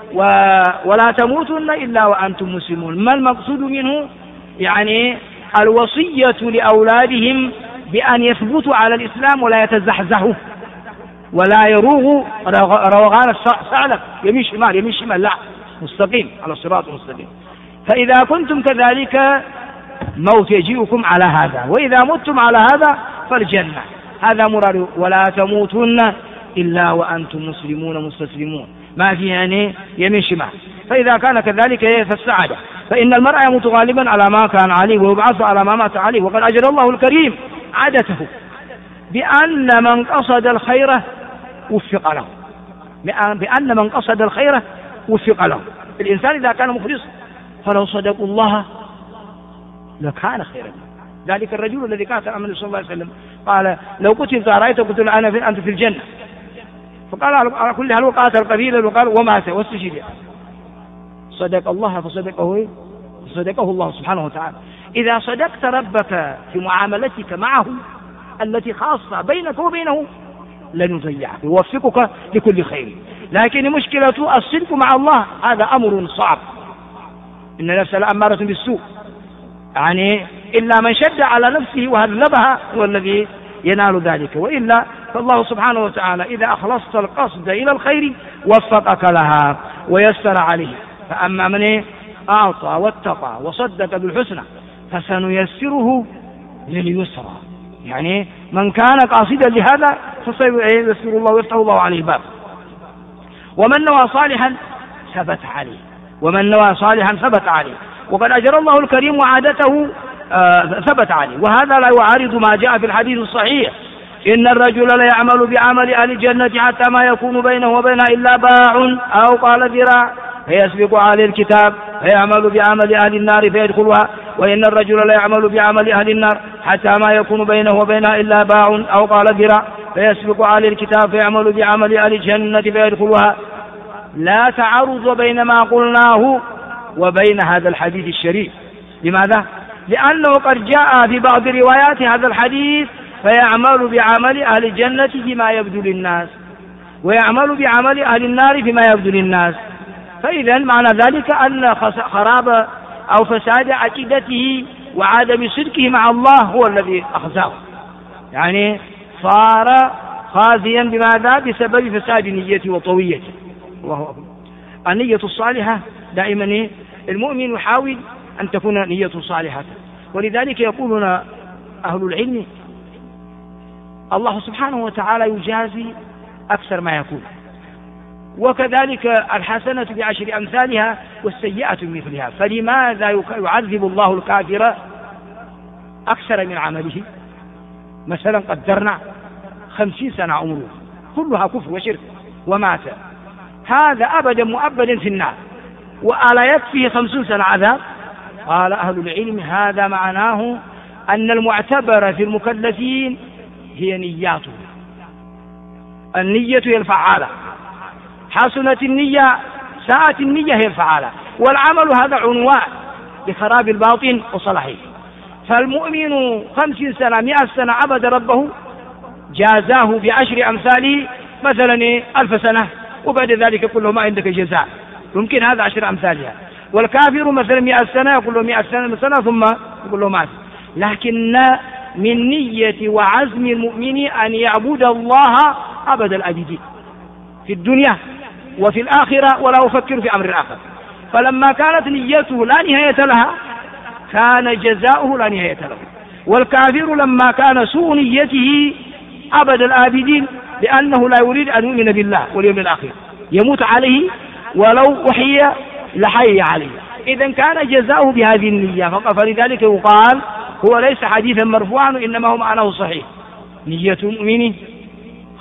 ولا تموتن إلا وأنتم مسلمون. ما المقصود منه؟ يعني الوصية لأولادهم بأن يثبتوا على الإسلام ولا يتزحزحوا ولا يروغوا روغان الثعلب يمين شمال لا، مستقيم على الصراط المستقيم. فإذا كنتم كذلك موت يجيئكم على هذا، وإذا متم على هذا فالجنة. هذا مراد ولا تموتن إلا وأنتم مسلمون مستسلمون، ما في يعني يمين شمال. فإذا كان كذلك فالسعادة. فإن المرء يموت غالبا على ما كان عليه ويبعث على ما مات عليه. وقد أجرى الله الكريم عادته بأن من قصد الخير وفق له، بأن من قصد الخير وفق له. الإنسان إذا كان مخلص فلو صدقوا الله لكان خيرا. ذلك الرجل الذي قاتل النبي صلى الله عليه وسلم قال لو قتلت أرأيت قلت له أنت في الجنة، فقال على كل حال وقاتل قبيلا وقال ومات واستشهد. صدق الله فصدقه الله سبحانه وتعالى. إذا صدقت ربك في معاملتك معه التي خاصة بينك وبينه لن يضيعك يوفقك لكل خير. لكن مشكلة الصدق مع الله هذا أمر صعب. إن النفس لأمارة بالسوء، يعني إلا من شد على نفسه وهذبها هو الذي ينال ذلك. وإلا فالله سبحانه وتعالى إذا أخلصت القصد إلى الخير وفقك لها ويسر عليه. فأما من أعطى واتقى وصدق بالحسنى فسنيسره لليسرى. يعني من كان قاصدا لهذا فسييسر الله ويفتح الله عليه باب. ومن نوى صالحا ثبت عليه. وقد أجرى الله الكريم وعادته ثبت عليه. وهذا لا يعارض ما جاء في الحديث الصحيح إن الرجل لا يعمل بعمل أهل الجنة حتى ما يكون بينه وبينها إلا باع أو قال ذراع فيسبق عليه الكتاب فيعمل بعمل أهل النار فيدخلها. وإن الرجل لا يعمل بعمل أهل النار حتى ما يكون بينه وبينها إلا باع أو قال ذراع فيسبق عليه الكتاب فيعمل بعمل أهل الجنة فيدخلها. لا تعارض بين ما قلناه وبين هذا الحديث الشريف. لماذا؟ لأنه قد جاء في بعض روايات هذا الحديث فيعمل بعمل أهل الجنة فيما يبدو للناس ويعمل بعمل أهل النار فيما يبدو للناس. فإذا معنى ذلك أن خراب أو فساد عقيدته وعدم صدقه مع الله هو الذي أخزاه، يعني صار خازيا بماذا؟ بسبب فساد نيته وطويته. الله أكبر. النية الصالحة دائما المؤمن يحاول أن تكون نية صالحة. ولذلك يقولون أهل العلم الله سبحانه وتعالى يجازي أكثر ما يكون، وكذلك الحسنة بعشر أمثالها والسيئة مثلها. فلماذا يعذب الله الكافر أكثر من عمله؟ مثلا قدرنا 50 سنة عمره كلها كفر وشرك ومات، هذا أبدا مؤبدا في النار، وألا يكفيه 50 سنة عذاب؟ قال أهل العلم هذا معناه أن المعتبر في المكلفين هي نياته. النية هي الفعالة، حسنت النية ساءت النية هي الفعالة، والعمل هذا عنوان لخراب الباطن وصلاحه. فالمؤمن 50 سنة 100 سنة عبد ربه جازاه بعشر أمثاله، مثلا 1000 سنة، وبعد ذلك يقول له ما عندك جزاء، يمكن هذا 10 أمثالها. والكافر مثلا 100 سنة يقول له 100 سنة ثم يقول له مات. لكن من نية وعزم المؤمن أن يعبد الله أبد الأبدين في الدنيا وفي الآخرة ولا يفكر في أمر آخر. فلما كانت نيته لا نهاية لها كان جزاؤه لا نهاية له. والكافر لما كان سوء نيته أبد الآبدين لأنه لا يريد أن يؤمن بالله واليوم الآخر يموت عليه ولو وحي لحي عليه. إذن كان جزاؤه بهذه النية فقط. فلذلك يقال هو ليس حديثا مرفوعا، إنما هو معناه صحيح. نية المؤمن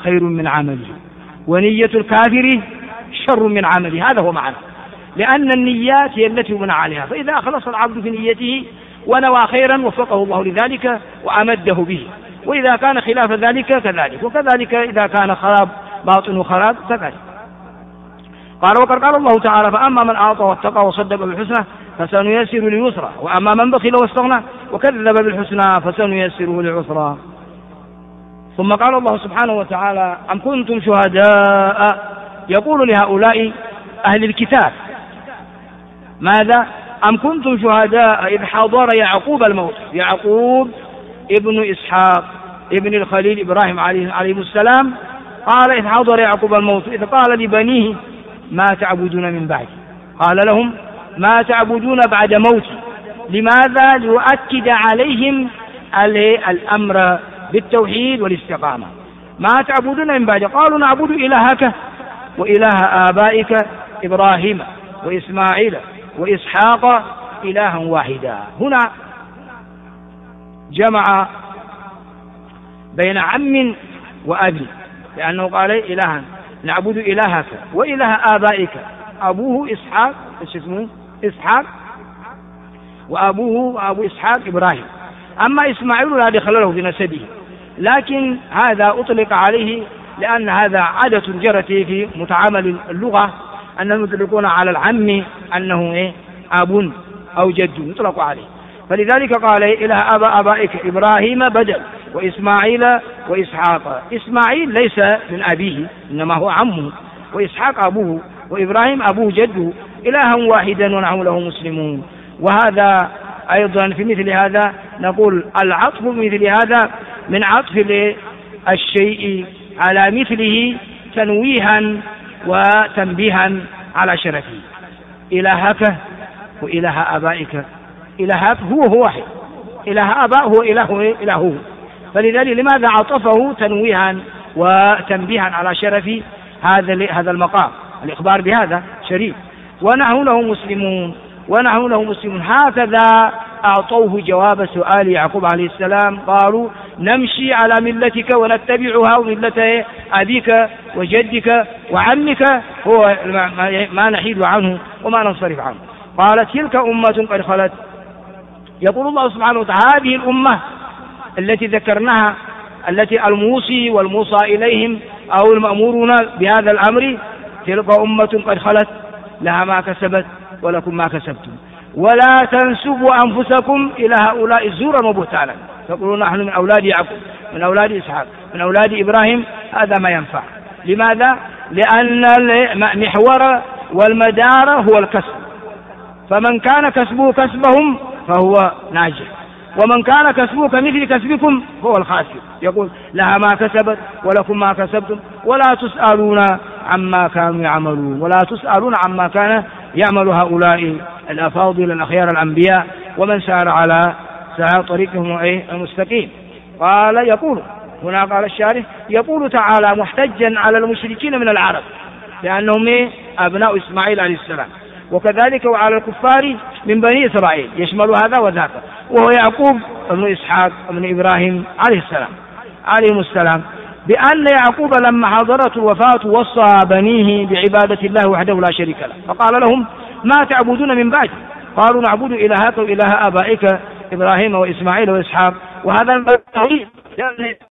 خير من عمله، ونية الكافر شر من عمله. هذا هو معنى، لأن النيات هي التي يبنى عليها. فإذا أخلص العبد في نيته ونوى خيرا وفقه الله لذلك وأمده به، وإذا كان خلاف ذلك كذلك، وكذلك إذا كان خراب باطن خراب كذلك. قال وقد قال الله تعالى فأما من أعطى واتقى وصدق بالحسنى فسنيسر لليسرى، وأما من بخل واستغنى وكذب بالحسنى فسنيسره للعسرى. ثم قال الله سبحانه وتعالى أم كنتم شهداء يقول لهؤلاء أهل الكتاب ماذا؟ أم كنتم شهداء إذ حضر يعقوب الموت، يعقوب ابن إسحاق ابن الخليل إبراهيم عليه السلام، قال إذ حضر يعقوب الموت إذ قال لبنيه ما تعبدون من بعدي، قال لهم ما تعبدون بعد موتي. لماذا؟ ليؤكد عليهم الأمر بالتوحيد والاستقامة. ما تعبدون من بعدي، قالوا نعبد إلهك وإله آبائك إبراهيم وإسماعيل وإسحاق إلها واحدا. هنا جمع بين عم وأبي، لأنه قال إلها نعبد إلهك وإله آبائك، أبوه إسحاق اسمه إسحاق وأبو إسحاق إبراهيم. أما إسماعيل لا دخل له في نسبه، لكن هذا أطلق عليه لأن هذا عادة جرت في متعامل اللغة أنهم يطلقون على العم أنه أب أو جد يطلق عليه، فلذلك قال إله آبائك إبراهيم بدل وإسماعيل وإسحاق. إسماعيل ليس من أبيه إنما هو عمه، وإسحاق أبوه، وإبراهيم أبوه جده، إلها واحدا ونحن له مسلمون. وهذا أيضا في مثل هذا نقول العطف مثل هذا من عطف الشيء على مثله تنويها وتنبيها على شرفه. إلهك وإله آبائك، إلهك هو واحد، إله آباء هو إلهه، فلذلك لماذا عطفه تنويها وتنبيها على شرف هذا المقام؟ الإخبار بهذا شريف. ونحن له مسلمون، ونحن له مسلمون. هكذا أعطوه جواب سؤال يعقوب عليه السلام، قالوا نمشي على ملتك ونتبعها وملة أبيك وجدك وعمك، هو ما نحيد عنه وما ننصرف عنه. قال تلك أمة قد خلت. يقول الله سبحانه وتعالى هذه الأمة التي ذكرناها، التي الموصي والموصى إليهم أو المأمورون بهذا الأمر، تلك أمة قد خلت لها ما كسبت ولكم ما كسبتم ولا تنسبوا أنفسكم إلى هؤلاء زورا وبهتانا. تقولون نحن من أولاد يعقوب، من أولاد إسحاق، من أولاد إبراهيم، هذا ما ينفع. لماذا؟ لأن المحور والمدار هو الكسب، فمن كان كسبه كسبهم فهو ناجح، ومن كان كسبه كمثل كسبكم هو الخاسر. يقول لها ما كسبت ولكم ما كسبتم ولا تسألون عما كانوا يعملون، ولا تسألون عما كان يعمل هؤلاء الأفاضل الأخيار الأنبياء ومن سار على طريقهم المستقيم. قال يقول هنا قال الشارح يقول تعالى محتجا على المشركين من العرب لأنهم أبناء إسماعيل عليه السلام، وكذلك وعلى الكفار من بني إسرائيل، يشمل هذا وذاك، وهو يعقوب ابن إسحاق ابن إبراهيم عليهم السلام، بأن يعقوب لما حضرت الوفاة وصى بنيه بعبادة الله وحده لا شريك له، فقال لهم ما تعبدون من بعد؟ قالوا نعبد إلهك وإله آبائك إبراهيم وإسماعيل وإسحاق. وهذا التوحيد